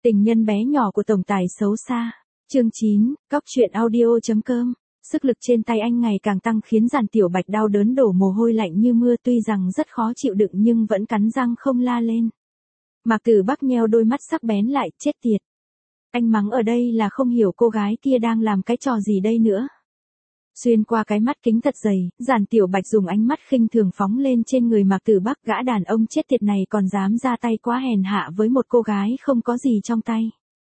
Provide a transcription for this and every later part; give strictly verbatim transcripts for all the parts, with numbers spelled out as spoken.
Tình nhân bé nhỏ của tổng tài xấu xa. Chương chín, Cóc truyện audio chấm com. Sức lực trên tay anh ngày càng tăng khiến Giản Tiểu Bạch đau đớn đổ mồ hôi lạnh như mưa, tuy rằng rất khó chịu đựng nhưng vẫn cắn răng không la lên. Mạc Tử Bắc nheo đôi mắt sắc bén lại, chết tiệt. Anh mắng ở đây là không hiểu cô gái kia đang làm cái trò gì đây nữa. Xuyên qua cái mắt kính thật dày, Giản Tiểu Bạch dùng ánh mắt khinh thường phóng lên trên người Mạc Tử Bắc, gã đàn ông chết tiệt này còn dám ra tay quá hèn hạ với một cô gái không có gì trong tay.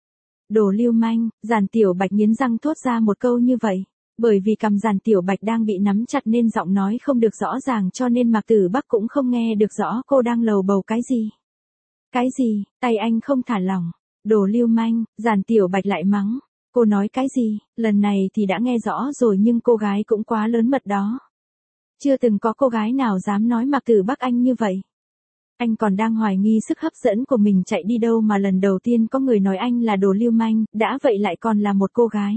Đồ lưu manh, Giản Tiểu Bạch nghiến răng thốt ra một câu như vậy. Bởi vì cằm Giản Tiểu Bạch đang bị nắm chặt nên giọng nói không được rõ ràng, cho nên Mạc Tử Bắc cũng không nghe được rõ cô đang lầu bầu cái gì. Cái gì, tay anh không thả lỏng. Đồ lưu manh, Giản Tiểu Bạch lại mắng. Cô nói cái gì, lần này thì đã nghe rõ rồi nhưng cô gái cũng quá lớn mật đó. Chưa từng có cô gái nào dám nói Mạc Tử Bắc anh như vậy. Anh còn đang hoài nghi sức hấp dẫn của mình chạy đi đâu mà lần đầu tiên có người nói anh là đồ lưu manh, đã vậy lại còn là một cô gái.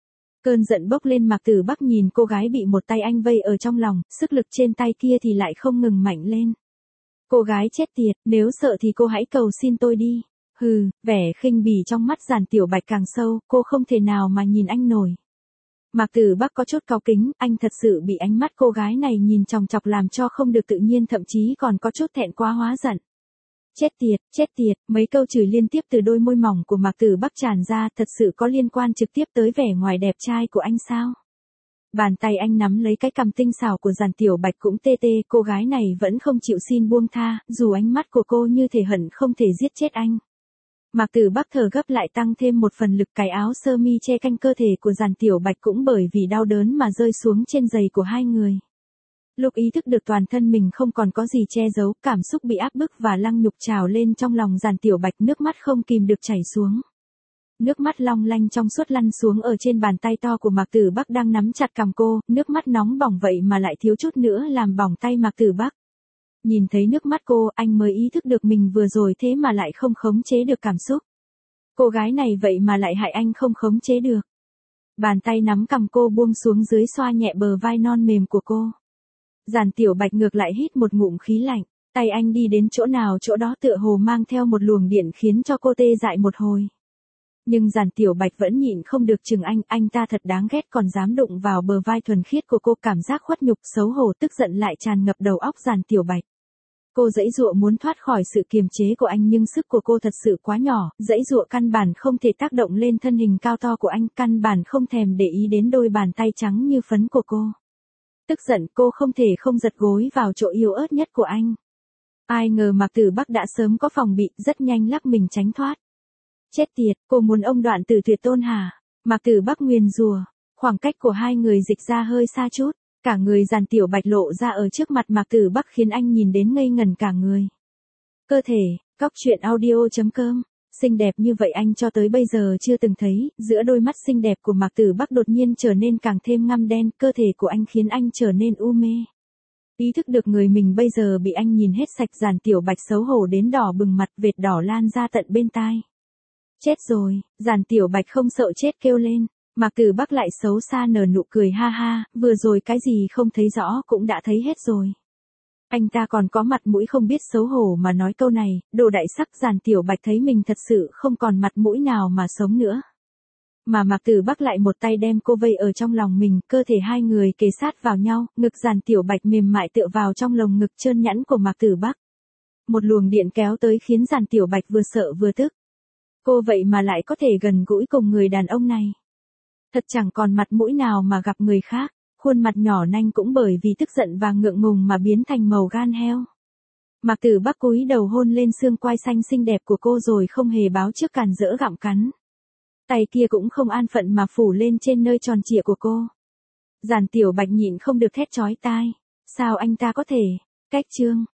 Cơn giận bốc lên, Mạc Tử Bắc nhìn cô gái bị một tay anh vây ở trong lòng, sức lực trên tay kia thì lại không ngừng mạnh lên. Cô gái chết tiệt, nếu sợ thì cô hãy cầu xin tôi đi. Hừ, vẻ khinh bỉ trong mắt Giản Tiểu Bạch càng sâu, cô không thể nào mà nhìn anh nổi. Mạc Tử Bắc có chút cáu kính, anh thật sự bị ánh mắt cô gái này nhìn chòng chọc làm cho không được tự nhiên, thậm chí còn có chút thẹn quá hóa giận. Chết tiệt, chết tiệt, mấy câu chửi liên tiếp từ đôi môi mỏng của Mạc Tử Bắc tràn ra, thật sự có liên quan trực tiếp tới vẻ ngoài đẹp trai của anh sao? Bàn tay anh nắm lấy cái cằm tinh xảo của Giản Tiểu Bạch cũng tê tê, cô gái này vẫn không chịu xin buông tha, dù ánh mắt của cô như thể hận không thể giết chết anh. Mạc Tử Bắc thở gấp lại tăng thêm một phần lực, cái áo sơ mi che canh cơ thể của Giản Tiểu Bạch cũng bởi vì đau đớn mà rơi xuống trên giày của hai người. Lúc ý thức được toàn thân mình không còn có gì che giấu, cảm xúc bị áp bức và lăng nhục trào lên trong lòng Giản Tiểu Bạch, nước mắt không kìm được chảy xuống. Nước mắt long lanh trong suốt lăn xuống ở trên bàn tay to của Mạc Tử Bắc đang nắm chặt cằm cô, nước mắt nóng bỏng vậy mà lại thiếu chút nữa làm bỏng tay Mạc Tử Bắc. Nhìn thấy nước mắt cô, anh mới ý thức được mình vừa rồi thế mà lại không khống chế được cảm xúc. Cô gái này vậy mà lại hại anh không khống chế được. Bàn tay nắm cằm cô buông xuống dưới, xoa nhẹ bờ vai non mềm của cô. Giản Tiểu Bạch ngược lại hít một ngụm khí lạnh, tay anh đi đến chỗ nào chỗ đó tựa hồ mang theo một luồng điện khiến cho cô tê dại một hồi. Nhưng Giản Tiểu Bạch vẫn nhịn không được chừng anh, anh ta thật đáng ghét, còn dám đụng vào bờ vai thuần khiết của cô, cảm giác khuất nhục, xấu hổ, tức giận lại tràn ngập đầu óc Giản Tiểu Bạch. Cô giãy giụa muốn thoát khỏi sự kiềm chế của anh nhưng sức của cô thật sự quá nhỏ, giãy giụa căn bản không thể tác động lên thân hình cao to của anh, căn bản không thèm để ý đến đôi bàn tay trắng như phấn của cô. Tức giận, cô không thể không giật gối vào chỗ yếu ớt nhất của anh. Ai ngờ Mạc Tử Bắc đã sớm có phòng bị, rất nhanh lắc mình tránh thoát. Chết tiệt, cô muốn ông Đoạn Tử tuyệt tôn hả? Mạc Tử Bắc nguyền rủa. Khoảng cách của hai người dịch ra hơi xa chút. Cả người Giản Tiểu Bạch lộ ra ở trước mặt Mạc Tử Bắc khiến anh nhìn đến ngây ngẩn cả người. Cơ thể, Cóc truyện audio chấm com. Xinh đẹp như vậy anh cho tới bây giờ chưa từng thấy, giữa đôi mắt xinh đẹp của Mạc Tử Bắc đột nhiên trở nên càng thêm ngăm đen, cơ thể của anh khiến anh trở nên u mê. Ý thức được người mình bây giờ bị anh nhìn hết sạch, Giản Tiểu Bạch xấu hổ đến đỏ bừng mặt, vệt đỏ lan ra tận bên tai. Chết rồi, Giản Tiểu Bạch không sợ chết kêu lên. Mạc Tử Bắc lại xấu xa nở nụ cười, ha ha, vừa rồi cái gì không thấy rõ cũng đã thấy hết rồi. Anh ta còn có mặt mũi không biết xấu hổ mà nói câu này, đồ đại sắc. Giản Tiểu Bạch thấy mình thật sự không còn mặt mũi nào mà sống nữa. Mà Mạc Tử Bắc lại một tay đem cô vây ở trong lòng mình, cơ thể hai người kề sát vào nhau, ngực Giản Tiểu Bạch mềm mại tựa vào trong lồng ngực trơn nhẵn của Mạc Tử Bắc. Một luồng điện kéo tới khiến Giản Tiểu Bạch vừa sợ vừa tức. Cô vậy mà lại có thể gần gũi cùng người đàn ông này. Thật chẳng còn mặt mũi nào mà gặp người khác, khuôn mặt nhỏ nanh cũng bởi vì tức giận và ngượng ngùng mà biến thành màu gan heo. Mạc Tử Bắc cúi đầu hôn lên xương quai xanh xinh đẹp của cô rồi không hề báo trước càn rỡ gặm cắn. Tay kia cũng không an phận mà phủ lên trên nơi tròn trịa của cô. Giản Tiểu Bạch nhịn không được thét chói tai. Sao anh ta có thể? Cách chương.